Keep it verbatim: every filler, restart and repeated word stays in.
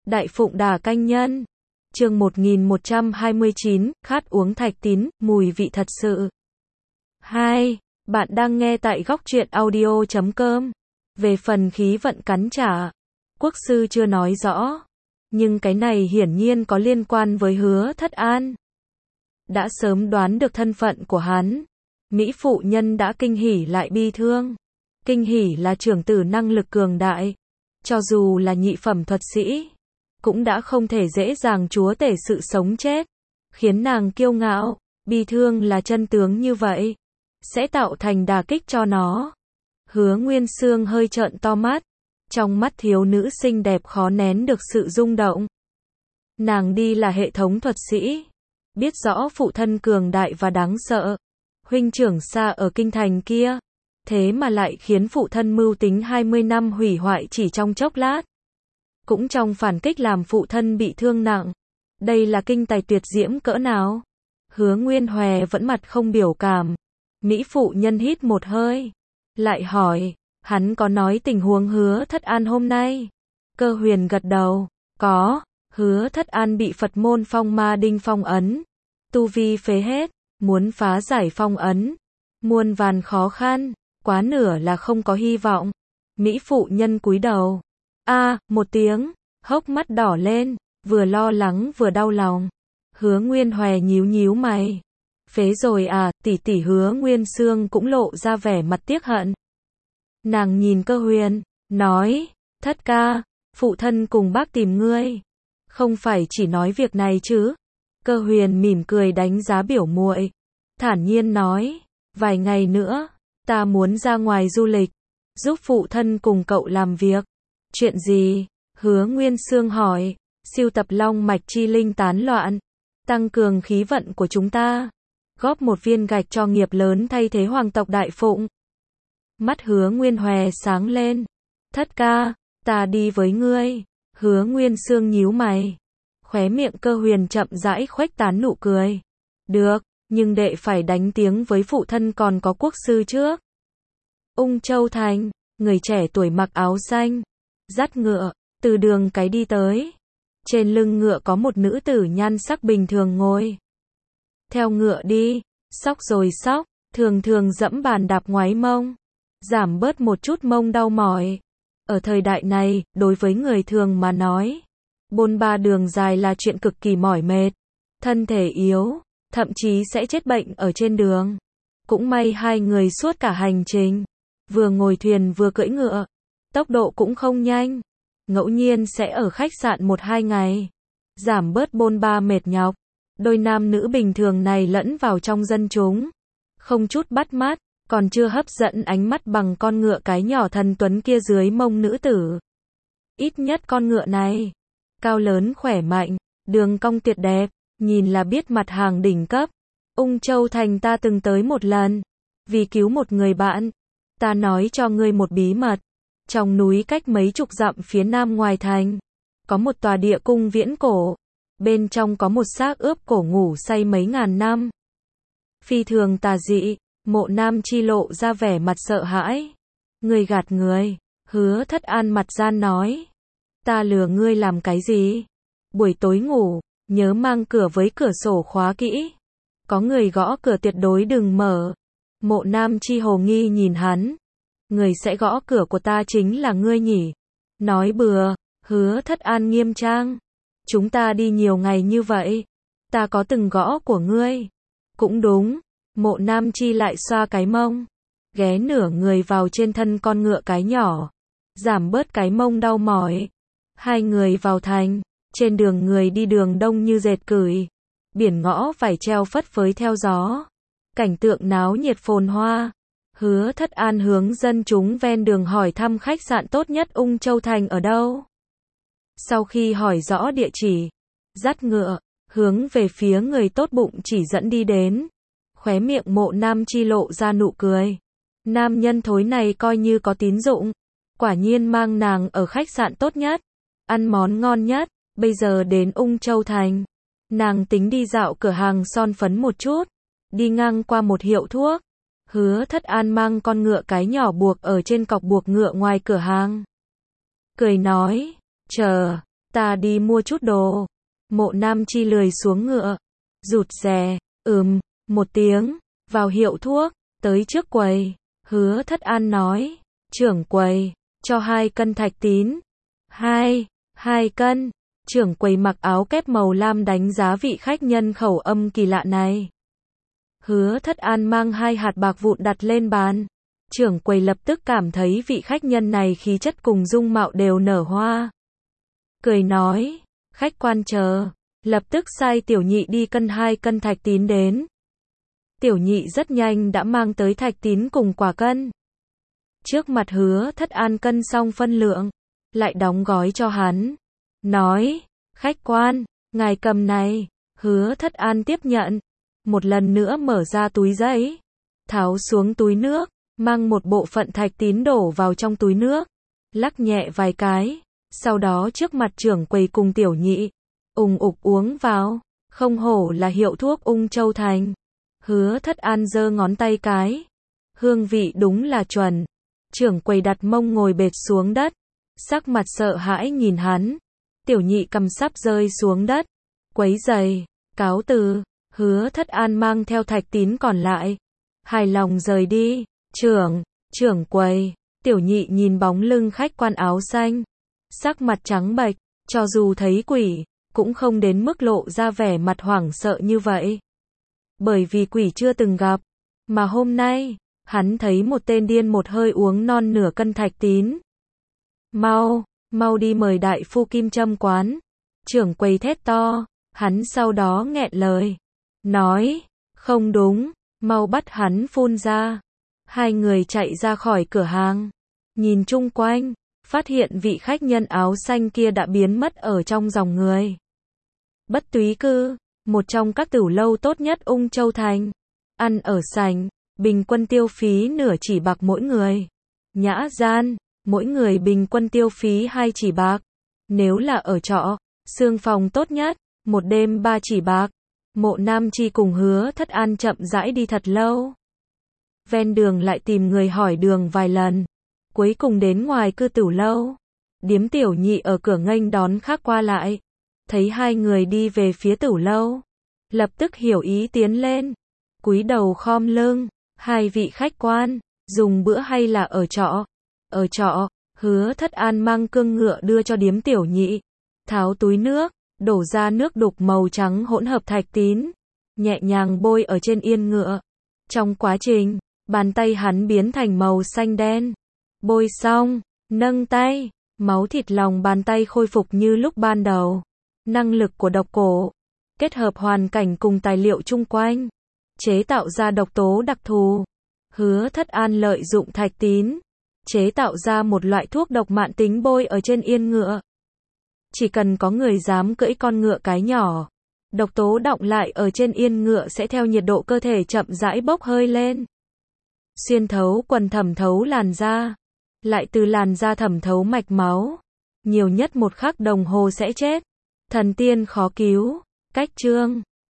Đại Phụng Đà Canh Nhân. Chương một nghìn một trăm hai mươi chín, khát uống thạch tín, mùi vị thật sự. hai. Bạn đang nghe tại góc truyện audio chấm com. Về phần khí vận cắn trả, quốc sư chưa nói rõ. Nhưng cái này hiển nhiên có liên quan với Hứa Thất An. Đã sớm đoán được thân phận của hắn. Mỹ phụ nhân đã kinh hỉ lại bi thương. Kinh hỉ là trưởng tử năng lực cường đại. Cho dù là nhị phẩm thuật sĩ, cũng đã không thể dễ dàng chúa tể sự sống chết. Khiến nàng kiêu ngạo, bi thương là chân tướng như vậy. Sẽ tạo thành đả kích cho nó. Hứa Nguyên Sương hơi trợn to mắt. Trong mắt thiếu nữ xinh đẹp khó nén được sự rung động. Nàng đi là hệ thống thuật sĩ. Biết rõ phụ thân cường đại và đáng sợ. Huynh trưởng xa ở kinh thành kia. Thế mà lại khiến phụ thân mưu tính hai mươi năm hủy hoại chỉ trong chốc lát. Cũng trong phản kích làm phụ thân bị thương nặng. Đây là kinh tài tuyệt diễm cỡ nào? Hứa Nguyên Hòe vẫn mặt không biểu cảm. Mỹ phụ nhân hít một hơi. Lại hỏi, hắn có nói tình huống Hứa Thất An hôm nay? Cơ Huyền gật đầu, có. Hứa Thất An bị Phật môn phong ma đinh phong ấn. Tu vi phế hết, muốn phá giải phong ấn. Muôn vàn khó khăn, quá nửa là không có hy vọng. Mỹ phụ nhân cúi đầu. A, một tiếng, hốc mắt đỏ lên, vừa lo lắng vừa đau lòng. Hứa Nguyên Hòe nhíu nhíu mày. Phế rồi à, tỷ tỷ Hứa Nguyên Sương cũng lộ ra vẻ mặt tiếc hận. Nàng nhìn Cơ Huyền, nói, Thất ca, phụ thân cùng bác tìm ngươi. Không phải chỉ nói việc này chứ? Cơ Huyền mỉm cười đánh giá biểu muội, thản nhiên nói, vài ngày nữa, ta muốn ra ngoài du lịch, giúp phụ thân cùng cậu làm việc. Chuyện gì? Hứa Nguyên Sương hỏi. Siêu tập long mạch chi linh tán loạn, tăng cường khí vận của chúng ta, góp một viên gạch cho nghiệp lớn thay thế hoàng tộc Đại Phụng. Mắt Hứa Nguyên Hòe sáng lên. Thất ca, ta đi với ngươi. Hứa Nguyên Sương nhíu mày. Khóe miệng Cơ Huyền chậm rãi khuếch tán nụ cười. Được, nhưng đệ phải đánh tiếng với phụ thân còn có quốc sư trước. Ung Châu Thành, người trẻ tuổi mặc áo xanh, dắt ngựa, từ đường cái đi tới. Trên lưng ngựa có một nữ tử nhan sắc bình thường ngồi. Theo ngựa đi, xóc rồi xóc, thường thường dẫm bàn đạp ngoáy mông, giảm bớt một chút mông đau mỏi. Ở thời đại này, đối với người thường mà nói, bôn ba đường dài là chuyện cực kỳ mỏi mệt, thân thể yếu, thậm chí sẽ chết bệnh ở trên đường. Cũng may hai người suốt cả hành trình, vừa ngồi thuyền vừa cưỡi ngựa, tốc độ cũng không nhanh, ngẫu nhiên sẽ ở khách sạn một hai ngày, giảm bớt bôn ba mệt nhọc. Đôi nam nữ bình thường này lẫn vào trong dân chúng, không chút bắt mắt, còn chưa hấp dẫn ánh mắt bằng con ngựa cái nhỏ thần tuấn kia dưới mông nữ tử. Ít nhất con ngựa này, cao lớn khỏe mạnh, đường cong tuyệt đẹp, nhìn là biết mặt hàng đỉnh cấp. Ung Châu Thành ta từng tới một lần, vì cứu một người bạn. Ta nói cho ngươi một bí mật, trong núi cách mấy chục dặm phía nam ngoài thành, có một tòa địa cung viễn cổ. Bên trong có một xác ướp cổ ngủ say mấy ngàn năm. Phi thường tà dị. Mộ Nam Chi lộ ra vẻ mặt sợ hãi. Ngươi gạt người. Hứa Thất An mặt gian nói. Ta lừa ngươi làm cái gì? Buổi tối ngủ, nhớ mang cửa với cửa sổ khóa kỹ. Có người gõ cửa tuyệt đối đừng mở. Mộ Nam Chi hồ nghi nhìn hắn. Người sẽ gõ cửa của ta chính là ngươi nhỉ? Nói bừa. Hứa Thất An nghiêm trang. Chúng ta đi nhiều ngày như vậy, ta có từng gõ của ngươi? Cũng đúng. Mộ Nam Chi lại xoa cái mông, ghé nửa người vào trên thân con ngựa cái nhỏ, giảm bớt cái mông đau mỏi. Hai người vào thành, trên đường người đi đường đông như dệt cửi, biển ngõ vải treo phất phới theo gió, cảnh tượng náo nhiệt phồn hoa. Hứa Thất An hướng dân chúng ven đường hỏi thăm khách sạn tốt nhất Ung Châu Thành ở đâu. Sau khi hỏi rõ địa chỉ, dắt ngựa, hướng về phía người tốt bụng chỉ dẫn đi đến. Khóe miệng Mộ Nam Chi lộ ra nụ cười. Nam nhân thối này coi như có tín dụng. Quả nhiên mang nàng ở khách sạn tốt nhất, ăn món ngon nhất. Bây giờ đến Ung Châu Thành, nàng tính đi dạo cửa hàng son phấn một chút. Đi ngang qua một hiệu thuốc, Hứa Thất An mang con ngựa cái nhỏ buộc ở trên cọc buộc ngựa ngoài cửa hàng. Cười nói, chờ, ta đi mua chút đồ. Mộ Nam Chi lười xuống ngựa, rụt rè, ừm, một tiếng, vào hiệu thuốc, tới trước quầy. Hứa Thất An nói, trưởng quầy, cho hai cân thạch tín. Hai, hai cân. Trưởng quầy mặc áo kép màu lam đánh giá vị khách nhân khẩu âm kỳ lạ này. Hứa Thất An mang hai hạt bạc vụn đặt lên bàn. Trưởng quầy lập tức cảm thấy vị khách nhân này khí chất cùng dung mạo đều nở hoa. Cười nói, khách quan chờ, lập tức sai tiểu nhị đi cân hai cân thạch tín đến. Tiểu nhị rất nhanh đã mang tới thạch tín cùng quả cân. Trước mặt Hứa Thất An cân xong phân lượng, lại đóng gói cho hắn. Nói, khách quan, ngài cầm này. Hứa Thất An tiếp nhận, một lần nữa mở ra túi giấy, tháo xuống túi nước, mang một bộ phận thạch tín đổ vào trong túi nước, lắc nhẹ vài cái, sau đó trước mặt trưởng quầy cùng tiểu nhị, ùng ục uống vào, không hổ là hiệu thuốc Ung Châu Thành. Hứa Thất An giơ ngón tay cái, hương vị đúng là chuẩn. Trưởng quầy đặt mông ngồi bệt xuống đất, sắc mặt sợ hãi nhìn hắn. Tiểu nhị cầm sắp rơi xuống đất, quấy giày, cáo từ. Hứa Thất An mang theo thạch tín còn lại, hài lòng rời đi. Trưởng, trưởng quầy. Tiểu nhị nhìn bóng lưng khách quan áo xanh, sắc mặt trắng bệch, cho dù thấy quỷ, cũng không đến mức lộ ra vẻ mặt hoảng sợ như vậy. Bởi vì quỷ chưa từng gặp, mà hôm nay, hắn thấy một tên điên một hơi uống non nửa cân thạch tín. Mau, mau đi mời đại phu Kim Châm quán. Trưởng quầy thét to, hắn sau đó nghẹn lời, nói, không đúng, mau bắt hắn phun ra. Hai người chạy ra khỏi cửa hàng, nhìn chung quanh, phát hiện vị khách nhân áo xanh kia đã biến mất ở trong dòng người. Bất Túy Cư, một trong các tửu lâu tốt nhất Ung Châu Thành. Ăn ở sảnh, bình quân tiêu phí nửa chỉ bạc mỗi người. Nhã gian, mỗi người bình quân tiêu phí hai chỉ bạc. Nếu là ở trọ, xương phòng tốt nhất, một đêm ba chỉ bạc. Mộ Nam Chi cùng Hứa Thất An chậm rãi đi thật lâu. Ven đường lại tìm người hỏi đường vài lần. Cuối cùng đến ngoài cư tửu lâu. Điếm tiểu nhị ở cửa nghênh đón khách qua lại. Thấy hai người đi về phía tửu lâu, lập tức hiểu ý tiến lên, cúi đầu khom lưng. Hai vị khách quan, dùng bữa hay là ở trọ? Ở trọ. Hứa Thất An mang cương ngựa đưa cho điếm tiểu nhị, tháo túi nước, đổ ra nước đục màu trắng hỗn hợp thạch tín, nhẹ nhàng bôi ở trên yên ngựa. Trong quá trình, bàn tay hắn biến thành màu xanh đen. Bôi xong, nâng tay, máu thịt lòng bàn tay khôi phục như lúc ban đầu. Năng lực của độc cổ, kết hợp hoàn cảnh cùng tài liệu chung quanh, chế tạo ra độc tố đặc thù. Hứa Thất An lợi dụng thạch tín, chế tạo ra một loại thuốc độc mãn tính bôi ở trên yên ngựa. Chỉ cần có người dám cưỡi con ngựa cái nhỏ, độc tố đọng lại ở trên yên ngựa sẽ theo nhiệt độ cơ thể chậm rãi bốc hơi lên. Xuyên thấu quần thẩm thấu làn da, lại từ làn da thẩm thấu mạch máu. Nhiều nhất một khắc đồng hồ sẽ chết. Thần tiên khó cứu. Cách chương